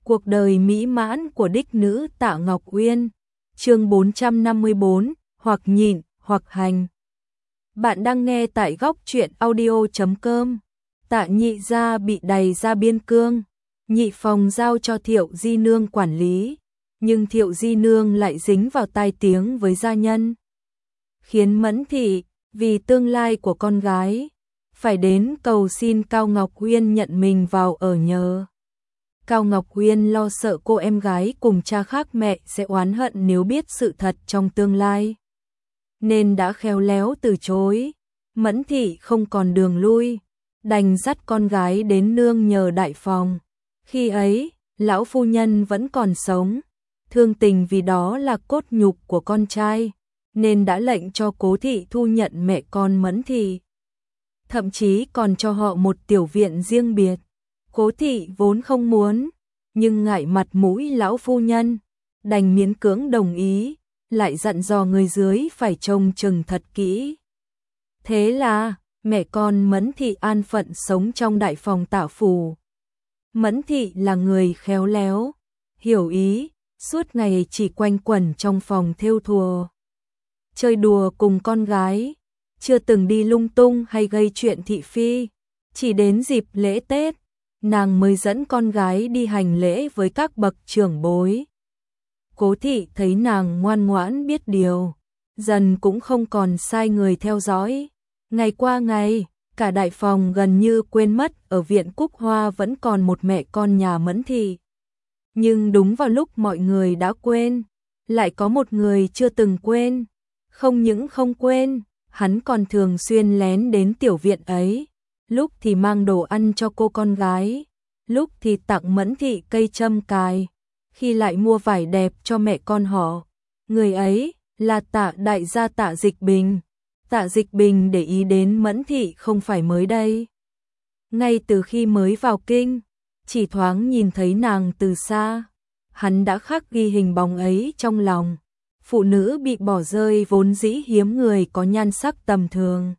Cuộc đời mỹ mãn của đích nữ Tạ Ngọc Uyên. Chương 454, hoặc nhịn, hoặc hành. Bạn đang nghe tại góc truyện audio.com. Tạ Nhị gia bị đày ra biên cương, Nhị phòng giao cho Thiệu Di Nương quản lý, nhưng Thiệu Di Nương lại dính vào tai tiếng với gia nhân, khiến Mẫn Thị vì tương lai của con gái phải đến cầu xin Cao Ngọc Uyên nhận mình vào ở nhờ. Cao Ngọc Uyên lo sợ cô em gái cùng cha khác mẹ sẽ oán hận nếu biết sự thật trong tương lai, nên đã khéo léo từ chối. Mẫn Thị không còn đường lui, đành dắt con gái đến nương nhờ đại phòng. Khi ấy, lão phu nhân vẫn còn sống, thương tình vì đó là cốt nhục của con trai, nên đã lệnh cho Cố Thị thu nhận mẹ con Mẫn Thị, thậm chí còn cho họ một tiểu viện riêng biệt. Cố Thị vốn không muốn, nhưng ngại mặt mũi lão phu nhân, đành miễn cưỡng đồng ý, lại dặn dò người dưới phải trông chừng thật kỹ. Thế là mẹ con Mẫn Thị an phận sống trong đại phòng Tạ phủ. Mẫn Thị là người khéo léo, hiểu ý, suốt ngày chỉ quanh quẩn trong phòng thêu thùa, chơi đùa cùng con gái, chưa từng đi lung tung hay gây chuyện thị phi. Chỉ đến dịp lễ Tết, nàng mới dẫn con gái đi hành lễ với các bậc trưởng bối. Cố Thị thấy nàng ngoan ngoãn biết điều, dần cũng không còn sai người theo dõi. Ngày qua ngày, cả đại phòng gần như quên mất ở viện Cúc Hoa vẫn còn một mẹ con nhà Mẫn Thị. Nhưng đúng vào lúc mọi người đã quên, lại có một người chưa từng quên. Không những không quên, hắn còn thường xuyên lén đến tiểu viện ấy, lúc thì mang đồ ăn cho cô con gái, lúc thì tặng Mẫn Thị cây châm cài, khi lại mua vải đẹp cho mẹ con họ. Người ấy là Tạ đại gia Tạ Dịch Bình. Tạ Dịch Bình để ý đến Mẫn Thị không phải mới đây. Ngay từ khi mới vào kinh, chỉ thoáng nhìn thấy nàng từ xa, hắn đã khắc ghi hình bóng ấy trong lòng. Phụ nữ bị bỏ rơi vốn dĩ hiếm người có nhan sắc tầm thường,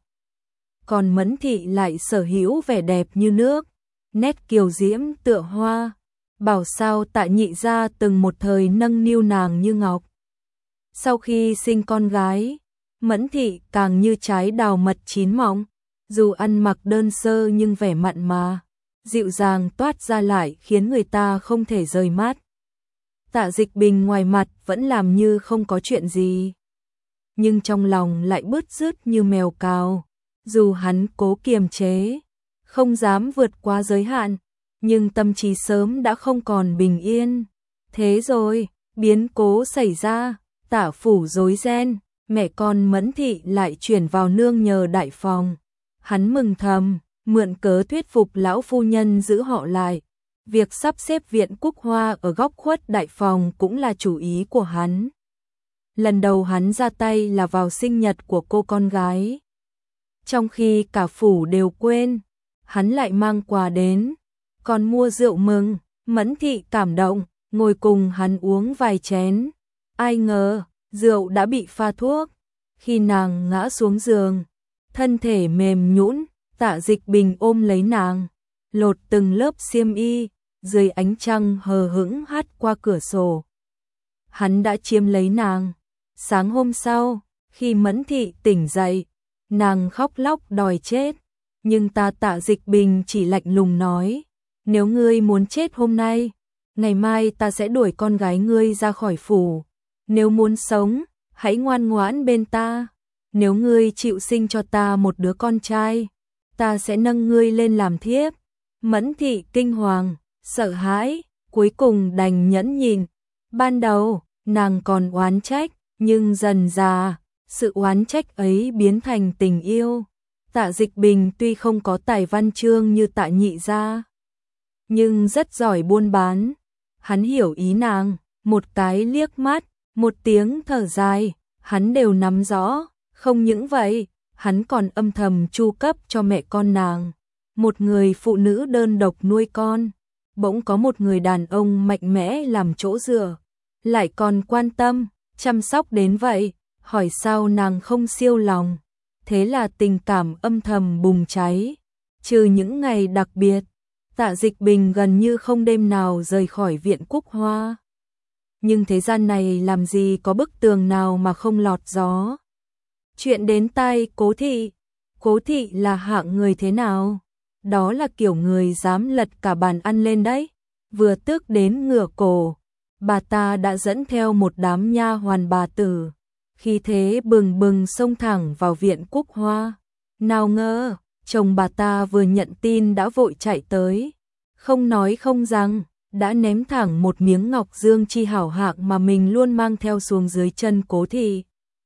còn Mẫn Thị lại sở hữu vẻ đẹp như nước, nét kiều diễm tựa hoa. Bảo sao Tạ Nhị gia từng một thời nâng niu nàng như ngọc. Sau khi sinh con gái, Mẫn Thị càng như trái đào mật chín mọng, dù ăn mặc đơn sơ nhưng vẻ mặn mà, dịu dàng toát ra lại khiến người ta không thể rời mắt. Tạ Dịch Bình ngoài mặt vẫn làm như không có chuyện gì, nhưng trong lòng lại bứt rứt như mèo cào. Dù hắn cố kiềm chế, không dám vượt quá giới hạn, nhưng tâm trí sớm đã không còn bình yên. Thế rồi, biến cố xảy ra, Tạ phủ rối ren, mẹ con Mẫn Thị lại chuyển vào nương nhờ đại phòng. Hắn mừng thầm, mượn cớ thuyết phục lão phu nhân giữ họ lại. Việc sắp xếp viện Cúc Hoa ở góc khuất đại phòng cũng là chủ ý của hắn. Lần đầu hắn ra tay là vào sinh nhật của cô con gái. Trong khi cả phủ đều quên, hắn lại mang quà đến, còn mua rượu mừng. Mẫn Thị cảm động, ngồi cùng hắn uống vài chén. Ai ngờ, rượu đã bị pha thuốc. Khi nàng ngã xuống giường, thân thể mềm nhũn, Tạ Dịch Bình ôm lấy nàng, lột từng lớp xiêm y, dưới ánh trăng hờ hững hắt qua cửa sổ. Hắn đã chiếm lấy nàng. Sáng hôm sau, khi Mẫn Thị tỉnh dậy, nàng khóc lóc đòi chết, nhưng Tạ Dịch Bình chỉ lạnh lùng nói: nếu ngươi muốn chết hôm nay, ngày mai ta sẽ đuổi con gái ngươi ra khỏi phủ. Nếu muốn sống, hãy ngoan ngoãn bên ta. Nếu ngươi chịu sinh cho ta một đứa con trai, ta sẽ nâng ngươi lên làm thiếp. Mẫn Thị kinh hoàng, sợ hãi, cuối cùng đành nhẫn nhịn. Ban đầu, nàng còn oán trách, nhưng dần dà, sự oán trách ấy biến thành tình yêu. Tạ Dịch Bình tuy không có tài văn chương như Tạ Nhị gia, nhưng rất giỏi buôn bán. Hắn hiểu ý nàng, một cái liếc mắt, một tiếng thở dài, hắn đều nắm rõ. Không những vậy, hắn còn âm thầm chu cấp cho mẹ con nàng. Một người phụ nữ đơn độc nuôi con, bỗng có một người đàn ông mạnh mẽ làm chỗ dựa, lại còn quan tâm, chăm sóc đến vậy, hỏi sao nàng không siêu lòng. Thế là tình cảm âm thầm bùng cháy. Trừ những ngày đặc biệt, Tạ Dịch Bình gần như không đêm nào rời khỏi viện Cúc Hoa. Nhưng thế gian này làm gì có bức tường nào mà không lọt gió. Chuyện đến tai Cố Thị. Cố Thị là hạng người thế nào? Đó là kiểu người dám lật cả bàn ăn lên đấy. Vừa tước đến ngửa cổ, bà ta đã dẫn theo một đám nha hoàn bà tử, khi thế bừng bừng xông thẳng vào viện Cúc Hoa. Nào ngờ, chồng bà ta vừa nhận tin đã vội chạy tới, không nói không rằng, đã ném thẳng một miếng ngọc dương chi hảo hạng mà mình luôn mang theo xuống dưới chân Cố Thị.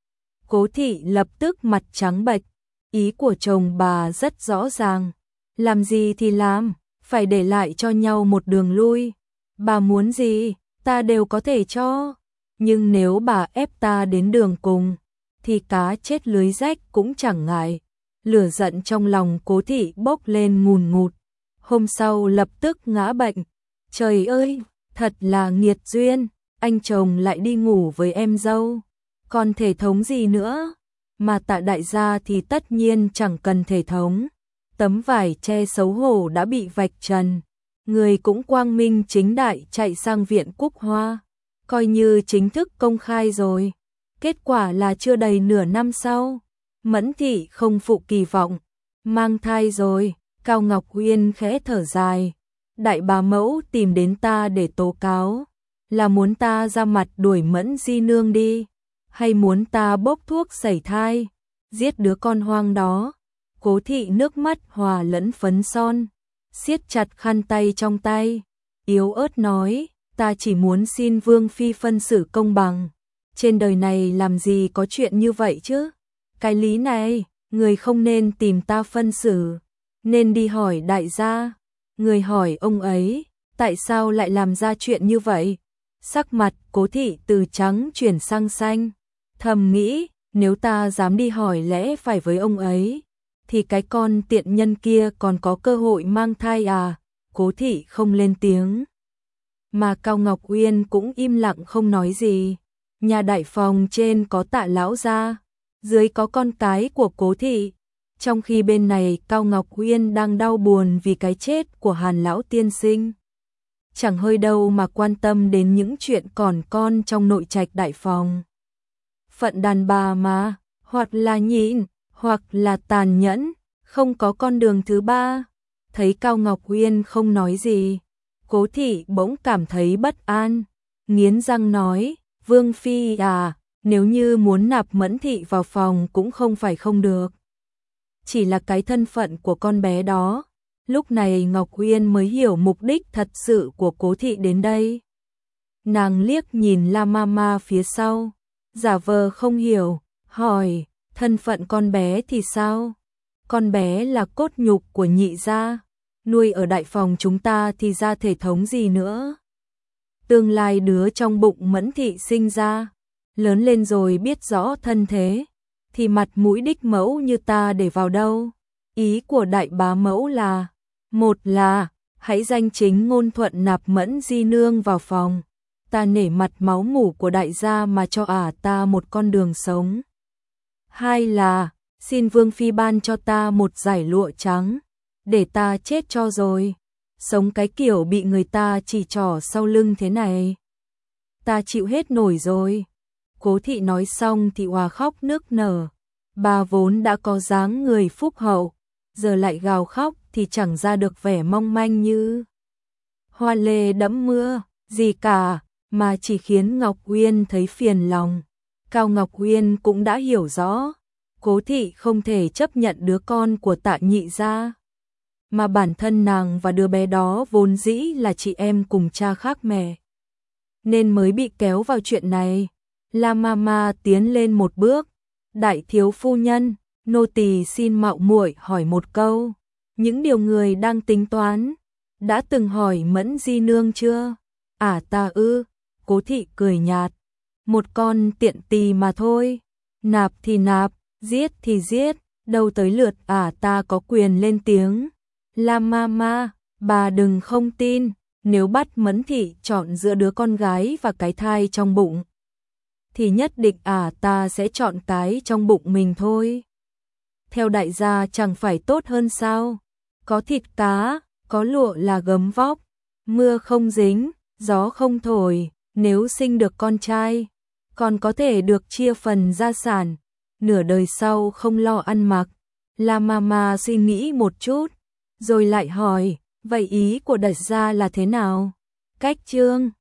Cố Thị lập tức mặt trắng bệch, ý của chồng bà rất rõ ràng, làm gì thì làm, phải để lại cho nhau một đường lui. Bà muốn gì, ta đều có thể cho, nhưng nếu bà ép ta đến đường cùng, thì cá chết lưới rách cũng chẳng ngại. Lửa giận trong lòng Cố Thị bốc lên ngùn ngụt, hôm sau lập tức ngã bệnh. Trời ơi, thật là nghiệt duyên, anh chồng lại đi ngủ với em dâu, còn thể thống gì nữa, mà Tạ đại gia thì tất nhiên chẳng cần thể thống. Tấm vải che xấu hổ đã bị vạch trần, người cũng quang minh chính đại chạy sang viện Cúc Hoa, coi như chính thức công khai rồi. Kết quả là chưa đầy nửa năm sau, Mẫn Thị không phụ kỳ vọng, mang thai rồi. Cao Ngọc Uyên khẽ thở dài, đại bá mẫu tìm đến ta để tố cáo, là muốn ta ra mặt đuổi Mẫn di nương đi, hay muốn ta bốc thuốc sẩy thai, giết đứa con hoang đó. Cố Thị nước mắt hòa lẫn phấn son, siết chặt khăn tay trong tay, yếu ớt nói, ta chỉ muốn xin Vương Phi phân xử công bằng. Trên đời này làm gì có chuyện như vậy chứ? Cái lý này, người không nên tìm ta phân xử, nên đi hỏi đại gia. Người hỏi ông ấy, tại sao lại làm ra chuyện như vậy? Sắc mặt Cố Thị từ trắng chuyển sang xanh, thầm nghĩ, nếu ta dám đi hỏi lẽ phải với ông ấy, thì cái con tiện nhân kia còn có cơ hội mang thai à? Cố Thị không lên tiếng, mà Cao Ngọc Uyên cũng im lặng không nói gì. Nhà đại phòng trên có Tạ lão gia, dưới có con cái của Cố Thị, trong khi bên này Cao Ngọc Uyên đang đau buồn vì cái chết của Hàn lão tiên sinh, chẳng hơi đâu mà quan tâm đến những chuyện còn con trong nội trạch đại phòng. Phận đàn bà mà, hoặc là nhịn, hoặc là tàn nhẫn, không có con đường thứ ba. Thấy Cao Ngọc Uyên không nói gì, Cố Thị bỗng cảm thấy bất an, nghiến răng nói, Vương Phi à, nếu như muốn nạp Mẫn Thị vào phòng cũng không phải không được. Chỉ là cái thân phận của con bé đó. Lúc này Ngọc Uyên mới hiểu mục đích thật sự của Cố Thị đến đây. Nàng liếc nhìn La Mama phía sau, giả vờ không hiểu, hỏi, thân phận con bé thì sao? Con bé là cốt nhục của nhị gia, nuôi ở đại phòng chúng ta thì ra thể thống gì nữa? Tương lai đứa trong bụng Mẫn Thị sinh ra, lớn lên rồi biết rõ thân thế, thì mặt mũi đích mẫu như ta để vào đâu? Ý của đại bá mẫu là, một là, hãy danh chính ngôn thuận nạp Mẫn di nương vào phòng, ta nể mặt máu mủ của đại gia mà cho ta một con đường sống. Hai là, xin Vương Phi ban cho ta một dải lụa trắng, để ta chết cho rồi, sống cái kiểu bị người ta chỉ trỏ sau lưng thế này. Ta chịu hết nổi rồi. Cố Thị nói xong thì òa khóc nức nở. Bà vốn đã có dáng người phúc hậu, giờ lại gào khóc thì chẳng ra được vẻ mong manh như hoa lê đẫm mưa, gì cả, mà chỉ khiến Ngọc Uyên thấy phiền lòng. Cao Ngọc Uyên cũng đã hiểu rõ, Cố Thị không thể chấp nhận đứa con của Tạ nhị gia, mà bản thân nàng và đứa bé đó vốn dĩ là chị em cùng cha khác mẹ, nên mới bị kéo vào chuyện này. La Mama tiến lên một bước, đại thiếu phu nhân, nô tỳ xin mạo muội hỏi một câu, những điều người đang tính toán, đã từng hỏi Mẫn di nương chưa? Ta ư? Cố Thị cười nhạt, một con tiện tỳ mà thôi, nạp thì nạp, giết thì giết, đâu tới lượt ta có quyền lên tiếng. La Mama, bà đừng không tin, nếu bắt Mẫn Thị chọn giữa đứa con gái và cái thai trong bụng, thì nhất định ta sẽ chọn cái trong bụng mình thôi. Theo đại gia chẳng phải tốt hơn sao? Có thịt cá, có lụa là gấm vóc, mưa không dính, gió không thổi, nếu sinh được con trai, còn có thể được chia phần gia sản, nửa đời sau không lo ăn mặc. La Mama suy nghĩ một chút, rồi lại hỏi, vậy ý của Đạch gia là thế nào? Cách Trương